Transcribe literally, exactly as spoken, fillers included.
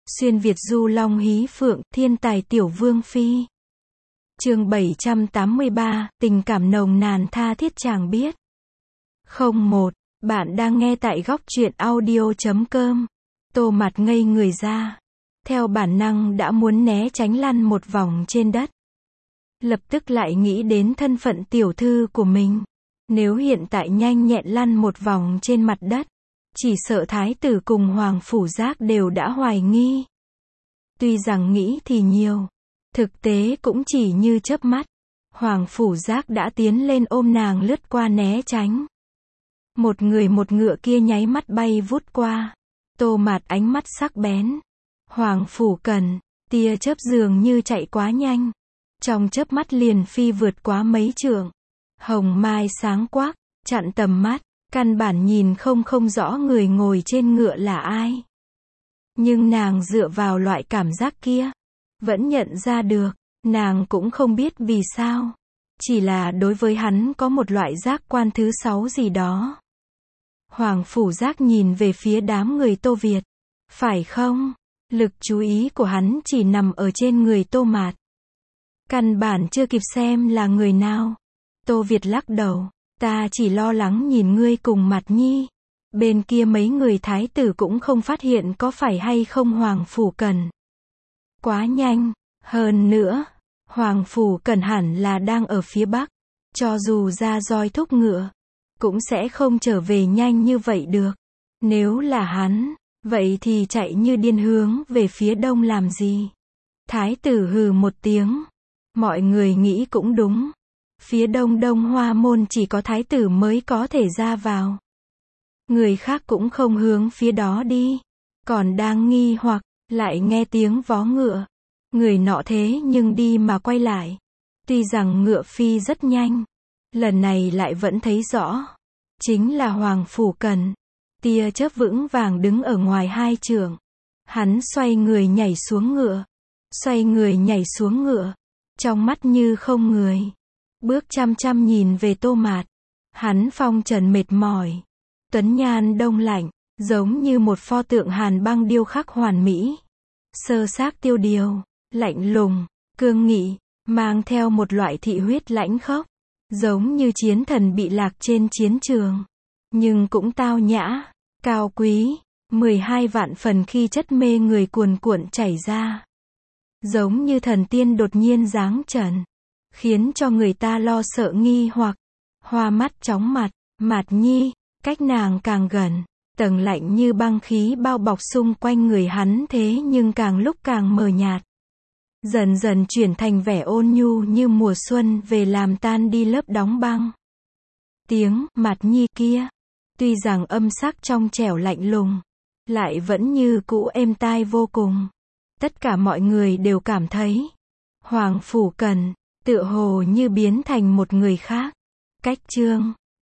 Xuyên Việt du long hí phượng, thiên tài tiểu vương phi. Chương bảy trăm tám mươi ba, tình cảm nồng nàn tha thiết chàng biết. không một. Bạn đang nghe tại góc truyện audio chấm com. Tô Mạt ngây người ra. Theo bản năng đã muốn né tránh lăn một vòng trên đất. Lập tức lại nghĩ đến thân phận tiểu thư của mình. Nếu hiện tại nhanh nhẹn lăn một vòng trên mặt đất, chỉ sợ thái tử cùng Hoàng Phủ Giác đều đã hoài nghi. Tuy rằng nghĩ thì nhiều, thực tế cũng chỉ như chớp mắt. Hoàng Phủ Giác đã tiến lên ôm nàng lướt qua né tránh. Một người một ngựa kia nháy mắt bay vút qua. Tô Mạt ánh mắt sắc bén. Hoàng Phủ Cần, tia chớp dường như chạy quá nhanh. Trong chớp mắt liền phi vượt quá mấy trượng. Hồng mai sáng quắc, chặn tầm mắt, căn bản nhìn không không rõ người ngồi trên ngựa là ai. Nhưng nàng dựa vào loại cảm giác kia, vẫn nhận ra được, nàng cũng không biết vì sao. Chỉ là đối với hắn có một loại giác quan thứ sáu gì đó. Hoàng Phủ Giác nhìn về phía đám người Tô Việt. Phải không? Lực chú ý của hắn chỉ nằm ở trên người Tô Mạt. Căn bản chưa kịp xem là người nào. Tô Việt lắc đầu. Ta chỉ lo lắng nhìn ngươi cùng Mạt Nhi. Bên kia mấy người thái tử cũng không phát hiện có phải hay không Hoàng Phủ Cần. Quá nhanh. Hơn nữa, Hoàng Phủ Cần hẳn là đang ở phía bắc. Cho dù ra roi thúc ngựa, cũng sẽ không trở về nhanh như vậy được. Nếu là hắn, vậy thì chạy như điên hướng về phía đông làm gì? Thái tử hừ một tiếng. Mọi người nghĩ cũng đúng. Phía đông Đông Hoa môn chỉ có thái tử mới có thể ra vào. Người khác cũng không hướng phía đó đi. Còn đang nghi hoặc, lại nghe tiếng vó ngựa. Người nọ thế nhưng đi mà quay lại. Tuy rằng ngựa phi rất nhanh, lần này lại vẫn thấy rõ. Chính là Hoàng Phủ Cần. Tia chớp vững vàng đứng ở ngoài hai trượng. Hắn xoay người nhảy xuống ngựa. Xoay người nhảy xuống ngựa. Trong mắt như không người. Bước chăm chăm nhìn về Tô Mạt. Hắn phong trần mệt mỏi. Tuấn nhan đông lạnh, giống như một pho tượng hàn băng điêu khắc hoàn mỹ. Sơ xác tiêu điều, lạnh lùng, cương nghị, mang theo một loại thị huyết lãnh khốc. Giống như chiến thần bị lạc trên chiến trường. Nhưng cũng tao nhã, cao quý, mười hai vạn phần khi chất mê người cuồn cuộn chảy ra. Giống như thần tiên đột nhiên giáng trần, khiến cho người ta lo sợ nghi hoặc, hoa mắt chóng mặt. Mạt Nhi, cách nàng càng gần, tầng lạnh như băng khí bao bọc xung quanh người hắn thế nhưng càng lúc càng mờ nhạt. Dần dần chuyển thành vẻ ôn nhu như mùa xuân về làm tan đi lớp đóng băng. Tiếng Mạt Nhi kia, tuy rằng âm sắc trong trẻo lạnh lùng, lại vẫn như cũ êm tai vô cùng. Tất cả mọi người đều cảm thấy, Hoàng Phủ Cần, tựa hồ như biến thành một người khác. Cách chương